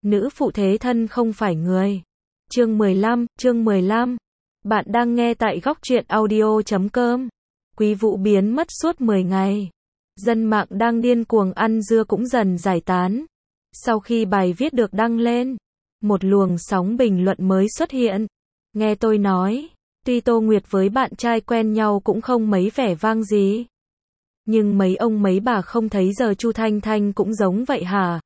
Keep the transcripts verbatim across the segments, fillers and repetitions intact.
Nữ phụ thế thân không phải người. Chương mười lăm, chương mười lăm. Bạn đang nghe tại góc truyện audio chấm com. Quý Vũ biến mất suốt mười ngày. Dân mạng đang điên cuồng ăn dưa cũng dần giải tán. Sau khi bài viết được đăng lên, một luồng sóng bình luận mới xuất hiện. Nghe tôi nói, tuy Tô Nguyệt với bạn trai quen nhau cũng không mấy vẻ vang gì. Nhưng mấy ông mấy bà không thấy giờ Chu Thanh Thanh cũng giống vậy hả?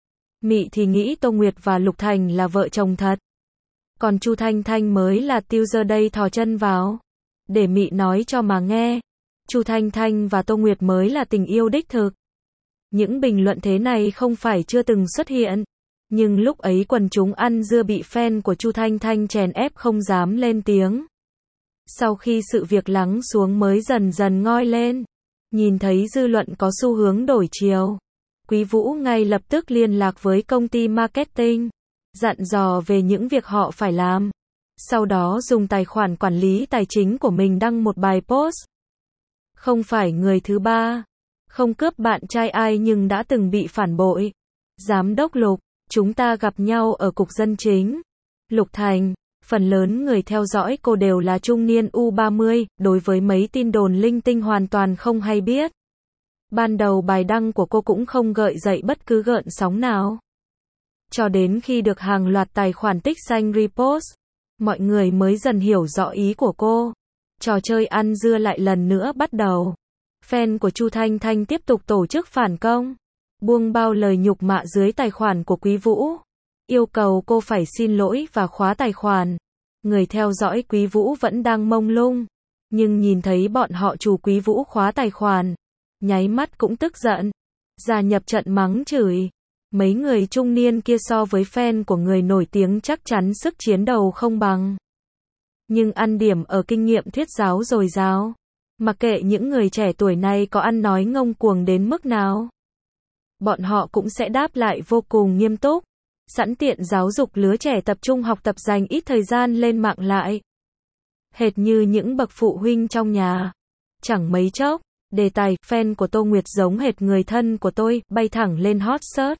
Mị thì nghĩ Tô Nguyệt và Lục Thành là vợ chồng thật. Còn Chu Thanh Thanh mới là tiêu giờ đây thò chân vào. Để Mị nói cho mà nghe. Chu Thanh Thanh và Tô Nguyệt mới là tình yêu đích thực. Những bình luận thế này không phải chưa từng xuất hiện. Nhưng lúc ấy quần chúng ăn dưa bị fan của Chu Thanh Thanh chèn ép không dám lên tiếng. Sau khi sự việc lắng xuống mới dần dần ngoi lên. Nhìn thấy dư luận có xu hướng đổi chiều. Quý Vũ ngay lập tức liên lạc với công ty marketing. Dặn dò về những việc họ phải làm. Sau đó dùng tài khoản quản lý tài chính của mình đăng một bài post. Không phải người thứ ba. Không cướp bạn trai ai nhưng đã từng bị phản bội. Giám đốc Lục, chúng ta gặp nhau ở cục dân chính. Lục Thành, phần lớn người theo dõi cô đều là trung niên u ba mươi, đối với mấy tin đồn linh tinh hoàn toàn không hay biết. Ban đầu bài đăng của cô cũng không gợi dậy bất cứ gợn sóng nào. Cho đến khi được hàng loạt tài khoản tích xanh repost, mọi người mới dần hiểu rõ ý của cô. Trò chơi ăn dưa lại lần nữa bắt đầu. Fan của Chu Thanh Thanh tiếp tục tổ chức phản công, buông bao lời nhục mạ dưới tài khoản của Quý Vũ, yêu cầu cô phải xin lỗi và khóa tài khoản. Người theo dõi Quý Vũ vẫn đang mông lung, nhưng nhìn thấy bọn họ chủ Quý Vũ khóa tài khoản, nháy mắt cũng tức giận, gia nhập trận mắng chửi. Mấy người trung niên kia so với fan của người nổi tiếng chắc chắn sức chiến đầu không bằng. Nhưng ăn điểm ở kinh nghiệm thuyết giáo dồi dào. Mặc kệ những người trẻ tuổi này có ăn nói ngông cuồng đến mức nào, bọn họ cũng sẽ đáp lại vô cùng nghiêm túc, sẵn tiện giáo dục lứa trẻ tập trung học tập dành ít thời gian lên mạng lại. Hệt như những bậc phụ huynh trong nhà. Chẳng mấy chốc, đề tài fan của Tô Nguyệt giống hệt người thân của tôi bay thẳng lên hot search.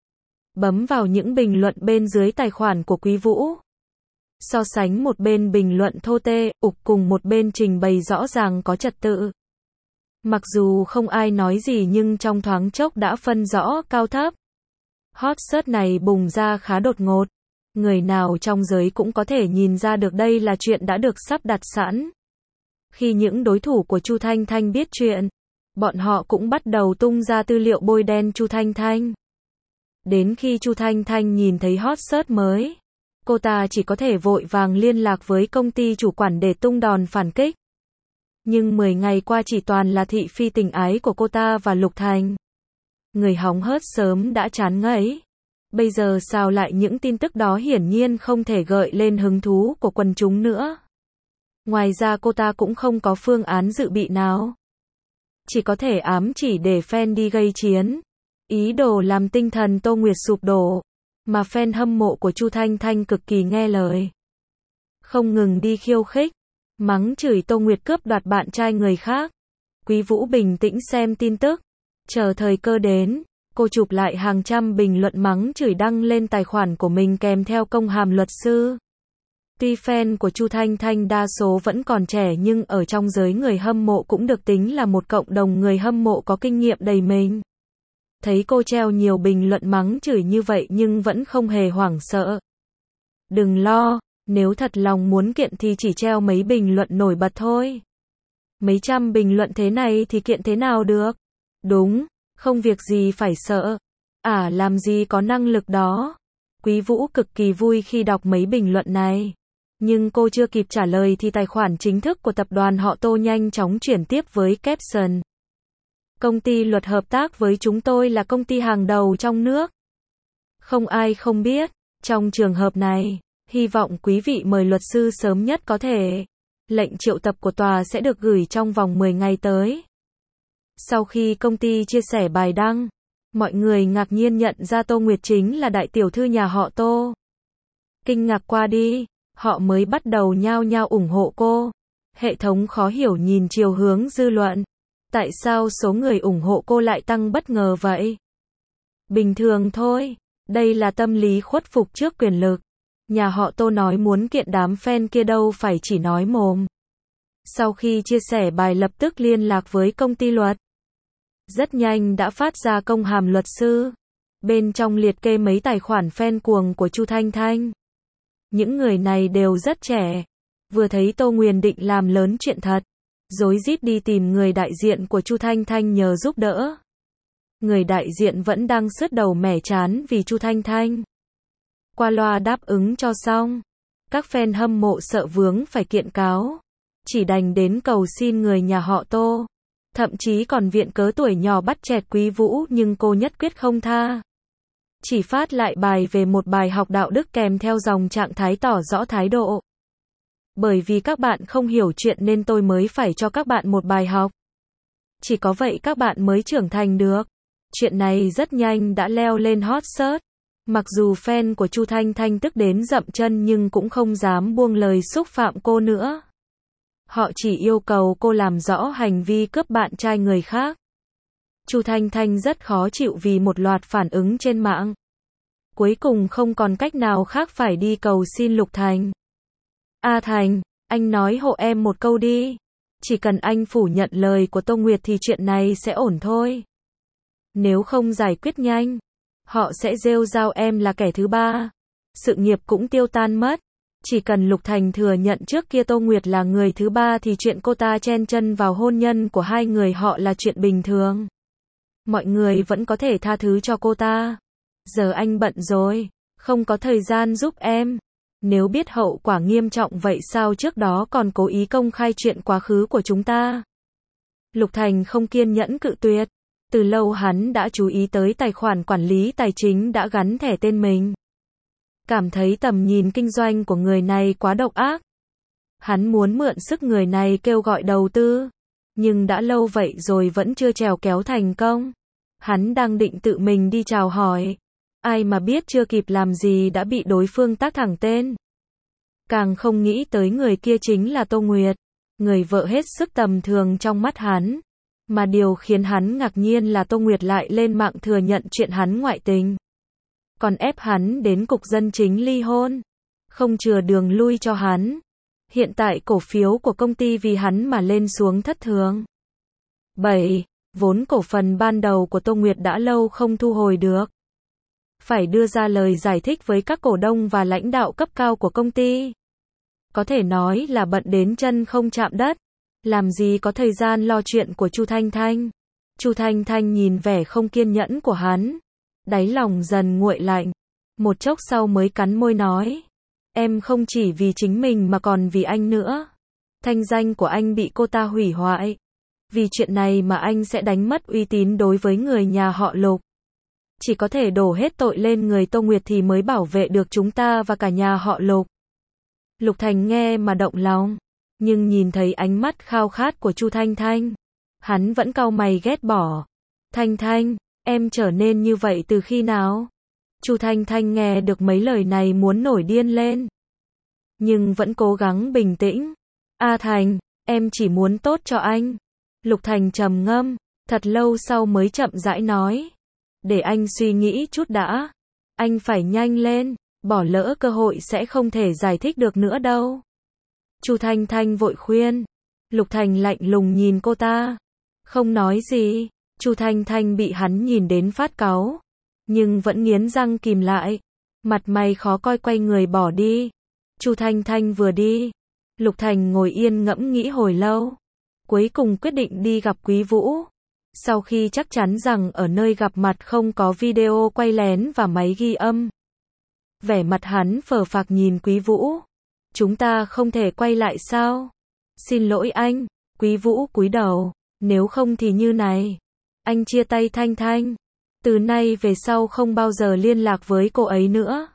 Bấm vào những bình luận bên dưới tài khoản của Quý Vũ. So sánh một bên bình luận thô tê, ục cùng một bên trình bày rõ ràng có trật tự. Mặc dù không ai nói gì nhưng trong thoáng chốc đã phân rõ cao thấp. Hot search này bùng ra khá đột ngột. Người nào trong giới cũng có thể nhìn ra được đây là chuyện đã được sắp đặt sẵn. Khi những đối thủ của Chu Thanh Thanh biết chuyện, bọn họ cũng bắt đầu tung ra tư liệu bôi đen Chu Thanh Thanh. Đến khi Chu Thanh Thanh nhìn thấy hot search mới, cô ta chỉ có thể vội vàng liên lạc với công ty chủ quản để tung đòn phản kích. Nhưng mười ngày qua chỉ toàn là thị phi tình ái của cô ta và Lục Thành. Người hóng hớt sớm đã chán ngấy. Bây giờ sao lại những tin tức đó hiển nhiên không thể gợi lên hứng thú của quần chúng nữa. Ngoài ra cô ta cũng không có phương án dự bị nào. Chỉ có thể ám chỉ để fan đi gây chiến. Ý đồ làm tinh thần Tô Nguyệt sụp đổ. Mà fan hâm mộ của Chu Thanh Thanh cực kỳ nghe lời. Không ngừng đi khiêu khích, mắng chửi Tô Nguyệt cướp đoạt bạn trai người khác. Quý Vũ bình tĩnh xem tin tức. Chờ thời cơ đến, cô chụp lại hàng trăm bình luận mắng chửi đăng lên tài khoản của mình kèm theo công hàm luật sư. Tuy fan của Chu Thanh Thanh đa số vẫn còn trẻ nhưng ở trong giới người hâm mộ cũng được tính là một cộng đồng người hâm mộ có kinh nghiệm đầy mình. Thấy cô treo nhiều bình luận mắng chửi như vậy nhưng vẫn không hề hoảng sợ. Đừng lo, nếu thật lòng muốn kiện thì chỉ treo mấy bình luận nổi bật thôi. Mấy trăm bình luận thế này thì kiện thế nào được? Đúng, không việc gì phải sợ. À làm gì có năng lực đó. Quý Vũ cực kỳ vui khi đọc mấy bình luận này. Nhưng cô chưa kịp trả lời thì tài khoản chính thức của tập đoàn họ Tô nhanh chóng chuyển tiếp với caption. Công ty luật hợp tác với chúng tôi là công ty hàng đầu trong nước. Không ai không biết, trong trường hợp này, hy vọng quý vị mời luật sư sớm nhất có thể. Lệnh triệu tập của tòa sẽ được gửi trong vòng mười ngày tới. Sau khi công ty chia sẻ bài đăng, mọi người ngạc nhiên nhận ra Tô Nguyệt chính là đại tiểu thư nhà họ Tô. Kinh ngạc qua đi, họ mới bắt đầu nhao nhao ủng hộ cô. Hệ thống khó hiểu nhìn chiều hướng dư luận. Tại sao số người ủng hộ cô lại tăng bất ngờ vậy? Bình thường thôi, Đây là tâm lý khuất phục trước quyền lực. Nhà họ Tô nói muốn kiện đám fan kia đâu phải chỉ nói mồm. Sau khi chia sẻ bài lập tức liên lạc với công ty luật. Rất nhanh đã phát ra công hàm luật sư. Bên trong liệt kê mấy tài khoản fan cuồng của Chu Thanh Thanh. Những người này đều rất trẻ. Vừa thấy Tô Nguyền định làm lớn chuyện thật. Rối rít đi tìm người đại diện của Chu Thanh Thanh nhờ giúp đỡ. Người đại diện vẫn đang sứt đầu mẻ chán vì Chu Thanh Thanh. Qua loa đáp ứng cho xong. Các fan hâm mộ sợ vướng phải kiện cáo. Chỉ đành đến cầu xin người nhà họ Tô. Thậm chí còn viện cớ tuổi nhỏ bắt chẹt Quý Vũ nhưng cô nhất quyết không tha. Chỉ phát lại bài về một bài học đạo đức kèm theo dòng trạng thái tỏ rõ thái độ. Bởi vì các bạn không hiểu chuyện nên tôi mới phải cho các bạn một bài học. Chỉ có vậy các bạn mới trưởng thành được. Chuyện này rất nhanh đã leo lên hot search. Mặc dù fan của Chu Thanh Thanh tức đến dậm chân nhưng cũng không dám buông lời xúc phạm cô nữa. Họ chỉ yêu cầu cô làm rõ hành vi cướp bạn trai người khác. Chu Thanh Thanh rất khó chịu vì một loạt phản ứng trên mạng. Cuối cùng không còn cách nào khác phải đi cầu xin Lục Thành. A Thành, anh nói hộ em một câu đi. Chỉ cần anh phủ nhận lời của Tô Nguyệt thì chuyện này sẽ ổn thôi. Nếu không giải quyết nhanh, họ sẽ rêu rao em là kẻ thứ ba. Sự nghiệp cũng tiêu tan mất. Chỉ cần Lục Thành thừa nhận trước kia Tô Nguyệt là người thứ ba thì chuyện cô ta chen chân vào hôn nhân của hai người họ là chuyện bình thường. Mọi người vẫn có thể tha thứ cho cô ta. Giờ anh bận rồi, không có thời gian giúp em. Nếu biết hậu quả nghiêm trọng vậy sao trước đó còn cố ý công khai chuyện quá khứ của chúng ta? Lục Thành không kiên nhẫn cự tuyệt. Từ lâu hắn đã chú ý tới tài khoản quản lý tài chính đã gắn thẻ tên mình. Cảm thấy tầm nhìn kinh doanh của người này quá độc ác. Hắn muốn mượn sức người này kêu gọi đầu tư. Nhưng đã lâu vậy rồi vẫn chưa trèo kéo thành công. Hắn đang định tự mình đi chào hỏi. Ai mà biết chưa kịp làm gì đã bị đối phương tag thẳng tên. Càng không nghĩ tới người kia chính là Tô Nguyệt. Người vợ hết sức tầm thường trong mắt hắn. Mà điều khiến hắn ngạc nhiên là Tô Nguyệt lại lên mạng thừa nhận chuyện hắn ngoại tình. Còn ép hắn đến cục dân chính ly hôn. Không chừa đường lui cho hắn. Hiện tại cổ phiếu của công ty vì hắn mà lên xuống thất thường. bảy. Vốn cổ phần ban đầu của Tô Nguyệt đã lâu không thu hồi được. Phải đưa ra lời giải thích với các cổ đông và lãnh đạo cấp cao của công ty. Có thể nói là bận đến chân không chạm đất. Làm gì có thời gian lo chuyện của Chu Thanh Thanh. Chu Thanh Thanh nhìn vẻ không kiên nhẫn của hắn. Đáy lòng dần nguội lạnh. Một chốc sau mới cắn môi nói. Em không chỉ vì chính mình mà còn vì anh nữa. Thanh danh của anh bị cô ta hủy hoại. Vì chuyện này mà anh sẽ đánh mất uy tín đối với người nhà họ Lục. Chỉ có thể đổ hết tội lên người Tô Nguyệt thì mới bảo vệ được chúng ta và cả nhà họ Lục. Lục Thành nghe mà động lòng. Nhưng nhìn thấy ánh mắt khao khát của Chu Thanh Thanh. Hắn vẫn cau mày ghét bỏ. Thanh Thanh, em trở nên như vậy từ khi nào? Chu Thanh Thanh nghe được mấy lời này muốn nổi điên lên. Nhưng vẫn cố gắng bình tĩnh. A Thành, em chỉ muốn tốt cho anh. Lục Thành trầm ngâm, thật lâu sau mới chậm rãi nói. Để anh suy nghĩ chút đã. Anh phải nhanh lên, bỏ lỡ cơ hội sẽ không thể giải thích được nữa đâu. Chu Thanh Thanh vội khuyên. Lục Thành lạnh lùng nhìn cô ta. Không nói gì. Chu Thanh Thanh bị hắn nhìn đến phát cáu. Nhưng vẫn nghiến răng kìm lại. Mặt mày khó coi quay người bỏ đi. Chu Thanh Thanh vừa đi. Lục Thành ngồi yên ngẫm nghĩ hồi lâu. Cuối cùng quyết định đi gặp Quý Vũ. Sau khi chắc chắn rằng ở nơi gặp mặt không có video quay lén và máy ghi âm. Vẻ mặt hắn phờ phạc nhìn Quý Vũ. Chúng ta không thể quay lại sao? Xin lỗi anh. Quý Vũ cúi đầu. Nếu không thì như này. Anh chia tay Thanh Thanh. Từ nay về sau không bao giờ liên lạc với cô ấy nữa.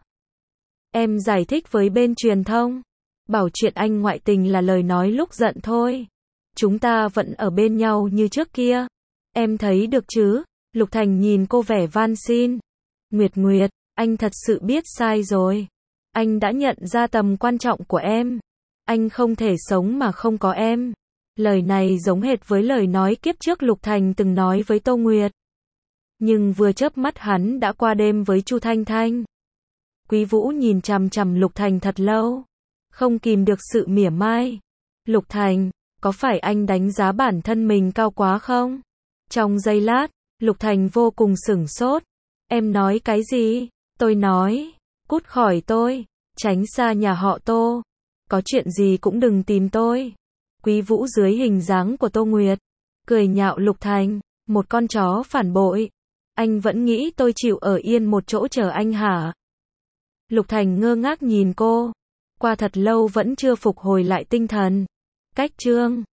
Em giải thích với bên truyền thông. Bảo chuyện anh ngoại tình là lời nói lúc giận thôi. Chúng ta vẫn ở bên nhau như trước kia. Em thấy được chứ? Lục Thành nhìn cô vẻ van xin. Nguyệt Nguyệt, anh thật sự biết sai rồi. Anh đã nhận ra tầm quan trọng của em. Anh không thể sống mà không có em. Lời này giống hệt với lời nói kiếp trước Lục Thành từng nói với Tô Nguyệt. Nhưng vừa chớp mắt hắn đã qua đêm với Chu Thanh Thanh. Quý Vũ nhìn chằm chằm Lục Thành thật lâu, không kìm được sự mỉa mai. Lục Thành, có phải anh đánh giá bản thân mình cao quá không? Trong giây lát, Lục Thành vô cùng sửng sốt. Em nói cái gì? Tôi nói, cút khỏi tôi, tránh xa nhà họ Tô. Có chuyện gì cũng đừng tìm tôi. Quý Vũ dưới hình dáng của Tô Nguyệt, cười nhạo Lục Thành, một con chó phản bội. Anh vẫn nghĩ tôi chịu ở yên một chỗ chờ anh hả? Lục Thành ngơ ngác nhìn cô, qua thật lâu vẫn chưa phục hồi lại tinh thần. Cách chương